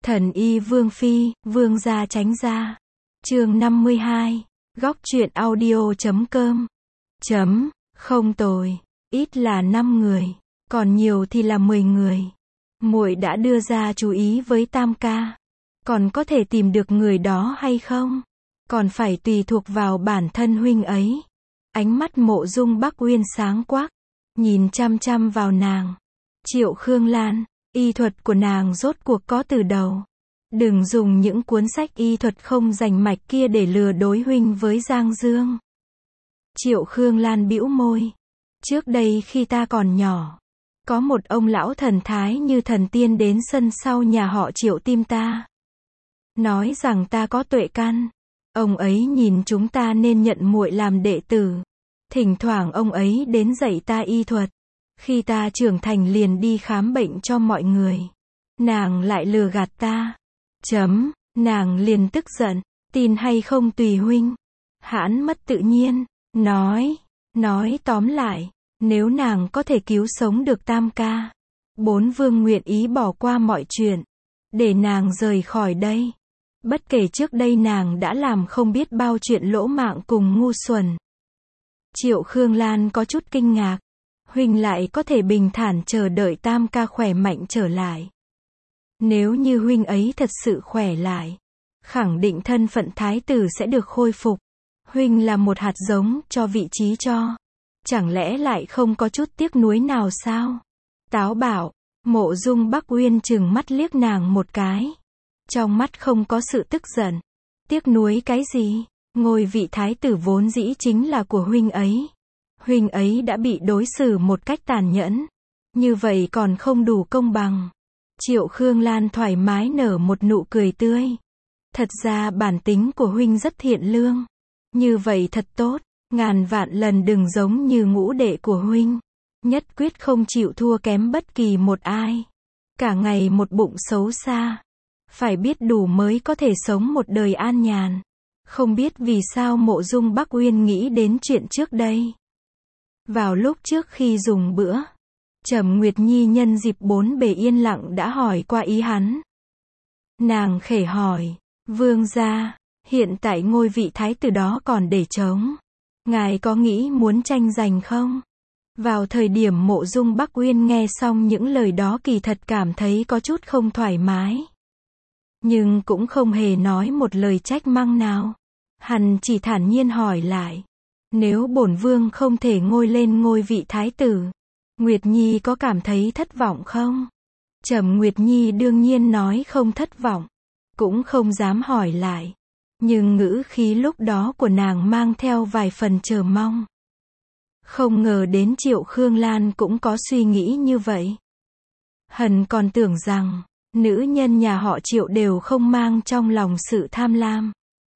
Thần y Vương Phi, Vương gia tránh ra. Chương 52. Góc truyện audio.com. Không tồi, ít là 5 người, còn nhiều thì là 10 người. Muội đã đưa ra chú ý với Tam ca, còn có thể tìm được người đó hay không? Còn phải tùy thuộc vào bản thân huynh ấy. Ánh mắt Mộ Dung Bắc Uyên sáng quắc, nhìn chăm chăm vào nàng. Triệu Khương Lan, y thuật của nàng rốt cuộc có từ đầu. Đừng dùng những cuốn sách y thuật không rành mạch kia để lừa đối huynh với Giang Dương. Triệu Khương Lan bĩu môi. Trước đây khi ta còn nhỏ, có một ông lão thần thái như thần tiên đến sân sau nhà họ Triệu tìm ta. Nói rằng ta có tuệ căn. Ông ấy nhìn chúng ta nên nhận muội làm đệ tử. Thỉnh thoảng ông ấy đến dạy ta y thuật. Khi ta trưởng thành liền đi khám bệnh cho mọi người. Nàng lại lừa gạt ta. Nàng liền tức giận. Tin hay không tùy huynh. Hãn mất tự nhiên. Nói tóm lại, nếu nàng có thể cứu sống được Tam ca, bốn vương nguyện ý bỏ qua mọi chuyện, để nàng rời khỏi đây. Bất kể trước đây nàng đã làm không biết bao chuyện lỗ mãng cùng ngu xuẩn. Triệu Khương Lan có chút kinh ngạc. Huynh lại có thể bình thản chờ đợi Tam ca khỏe mạnh trở lại. Nếu như huynh ấy thật sự khỏe lại, khẳng định thân phận thái tử sẽ được khôi phục. Huynh là một hạt giống cho vị trí cho. Chẳng lẽ lại không có chút tiếc nuối nào sao? Táo bạo, Mộ Dung Bắc Uyên trừng mắt liếc nàng một cái. Trong mắt không có sự tức giận. Tiếc nuối cái gì? Ngôi vị thái tử vốn dĩ chính là của huynh ấy. Huynh ấy đã bị đối xử một cách tàn nhẫn. Như vậy còn không đủ công bằng. Triệu Khương Lan thoải mái nở một nụ cười tươi. Thật ra bản tính của huynh rất thiện lương. Như vậy thật tốt. Ngàn vạn lần đừng giống như ngũ đệ của huynh. Nhất quyết không chịu thua kém bất kỳ một ai. Cả ngày một bụng xấu xa. Phải biết đủ mới có thể sống một đời an nhàn. Không biết vì sao Mộ Dung Bắc Uyên nghĩ đến chuyện trước đây. Vào lúc trước khi dùng bữa, Trầm Nguyệt Nhi nhân dịp bốn bề yên lặng đã hỏi qua ý hắn. Nàng khẽ hỏi, vương gia, hiện tại ngôi vị thái tử đó còn để trống. Ngài có nghĩ muốn tranh giành không? Vào thời điểm Mộ Dung Bắc Uyên nghe xong những lời đó kỳ thật cảm thấy có chút không thoải mái. Nhưng cũng không hề nói một lời trách mắng nào. Hắn chỉ thản nhiên hỏi lại. Nếu bổn vương không thể ngôi lên ngôi vị thái tử, Nguyệt Nhi có cảm thấy thất vọng không? Trầm Nguyệt Nhi đương nhiên nói không thất vọng. Cũng không dám hỏi lại. Nhưng ngữ khí lúc đó của nàng mang theo vài phần chờ mong. Không ngờ đến Triệu Khương Lan cũng có suy nghĩ như vậy. Hắn còn tưởng rằng nữ nhân nhà họ Triệu đều không mang trong lòng sự tham lam.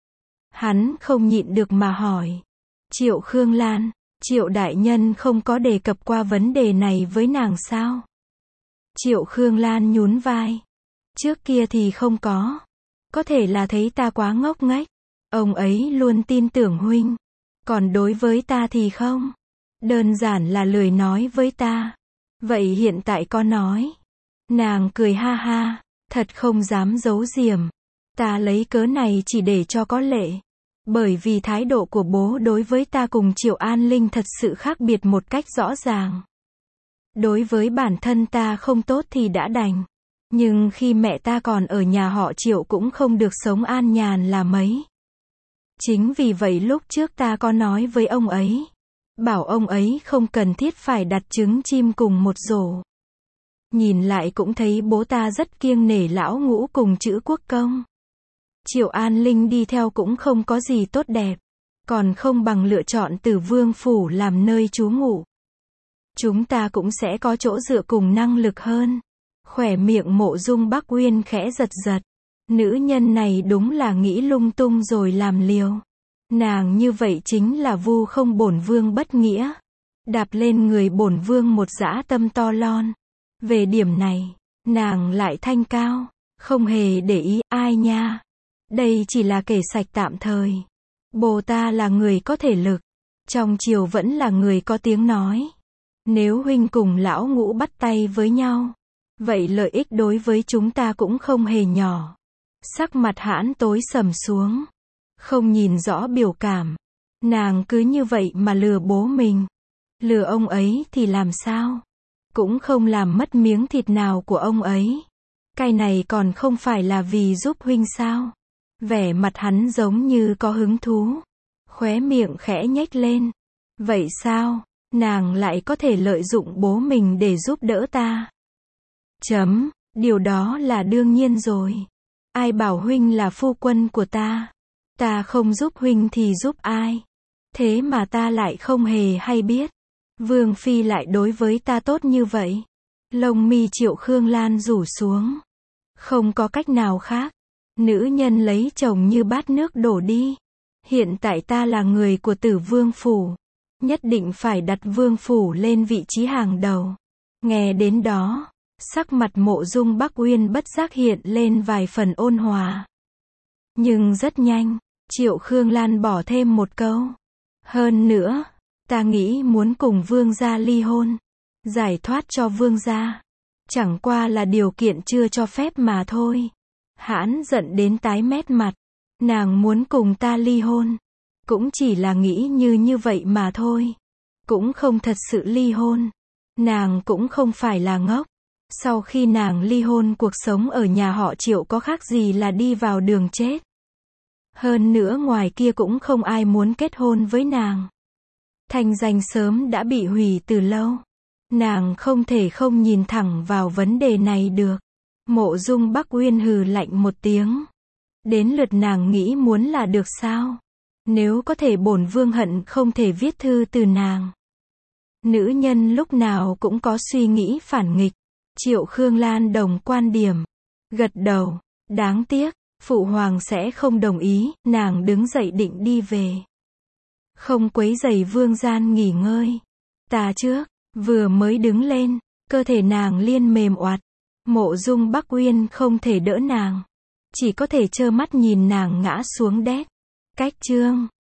Hắn không nhịn được mà hỏi. Triệu Khương Lan, Triệu đại nhân không có đề cập qua vấn đề này với nàng sao? Triệu Khương Lan nhún vai. Trước kia thì không có. Có thể là thấy ta quá ngốc nghếch. Ông ấy luôn tin tưởng huynh. Còn đối với ta thì không. Đơn giản là lười nói với ta. Vậy hiện tại có nói. Nàng cười ha ha. Thật không dám giấu giềm. Ta lấy cớ này chỉ để cho có lệ. Bởi vì thái độ của bố đối với ta cùng Triệu An Linh thật sự khác biệt một cách rõ ràng. Đối với bản thân ta không tốt thì đã đành. Nhưng khi mẹ ta còn ở nhà họ Triệu cũng không được sống an nhàn là mấy. Chính vì vậy lúc trước ta có nói với ông ấy. Bảo ông ấy không cần thiết phải đặt trứng chim cùng một rổ. Nhìn lại cũng thấy bố ta rất kiêng nể lão ngũ cùng chữ quốc công. Triệu An Linh đi theo cũng không có gì tốt đẹp. Còn không bằng lựa chọn Tử Vương Phủ làm nơi trú ngụ. Chúng ta cũng sẽ có chỗ dựa cùng năng lực hơn. Khỏe miệng Mộ Dung Bắc Uyên khẽ giật giật. Nữ nhân này đúng là nghĩ lung tung rồi làm liều. Nàng như vậy chính là vu không bổn vương bất nghĩa. Đạp lên người bổn vương một dã tâm to lon. Về điểm này, nàng lại thanh cao. Không hề để ý ai nha. Đây chỉ là kể sạch tạm thời. Bồ ta là người có thể lực. Trong triều vẫn là người có tiếng nói. Nếu huynh cùng lão ngũ bắt tay với nhau, vậy lợi ích đối với chúng ta cũng không hề nhỏ. Sắc mặt Hãn tối sầm xuống. Không nhìn rõ biểu cảm. Nàng cứ như vậy mà lừa bố mình. Lừa ông ấy thì làm sao? Cũng không làm mất miếng thịt nào của ông ấy. Cái này còn không phải là vì giúp huynh sao? Vẻ mặt hắn giống như có hứng thú. Khóe miệng khẽ nhếch lên. Vậy sao? Nàng lại có thể lợi dụng bố mình để giúp đỡ ta? Điều đó là đương nhiên rồi. Ai bảo huynh là phu quân của ta? Ta không giúp huynh thì giúp ai? Thế mà ta lại không hề hay biết. Vương phi lại đối với ta tốt như vậy. Lông mi Triệu Khương Lan rủ xuống. Không có cách nào khác. Nữ nhân lấy chồng như bát nước đổ đi. Hiện tại ta là người của Tử Vương phủ. Nhất định phải đặt Vương phủ lên vị trí hàng đầu. Nghe đến đó, sắc mặt Mộ Dung Bắc Uyên bất giác hiện lên vài phần ôn hòa. Nhưng rất nhanh, Triệu Khương Lan bỏ thêm một câu. Hơn nữa, ta nghĩ muốn cùng Vương gia ly hôn. Giải thoát cho Vương gia. Chẳng qua là điều kiện chưa cho phép mà thôi. Hãn giận đến tái mét mặt. Nàng muốn cùng ta ly hôn. Cũng chỉ là nghĩ như vậy mà thôi. Cũng không thật sự ly hôn. Nàng cũng không phải là ngốc. Sau khi nàng ly hôn, cuộc sống ở nhà họ Triệu có khác gì là đi vào đường chết. Hơn nữa ngoài kia cũng không ai muốn kết hôn với nàng. Thành danh sớm đã bị hủy từ lâu. Nàng không thể không nhìn thẳng vào vấn đề này được. Mộ Dung Bắc Uyên hừ lạnh một tiếng. Đến lượt nàng nghĩ muốn là được sao? Nếu có thể bổn vương hận không thể viết thư từ nàng. Nữ nhân lúc nào cũng có suy nghĩ phản nghịch. Triệu Khương Lan đồng quan điểm. Gật đầu. Đáng tiếc, phụ hoàng sẽ không đồng ý. Nàng đứng dậy định đi về. Không quấy rầy vương gian nghỉ ngơi. Ta trước. Vừa mới đứng lên, cơ thể nàng liền mềm oặt. Mộ Dung Bắc Uyên không thể đỡ nàng. Chỉ có thể trơ mắt nhìn nàng ngã xuống đét. Cách chương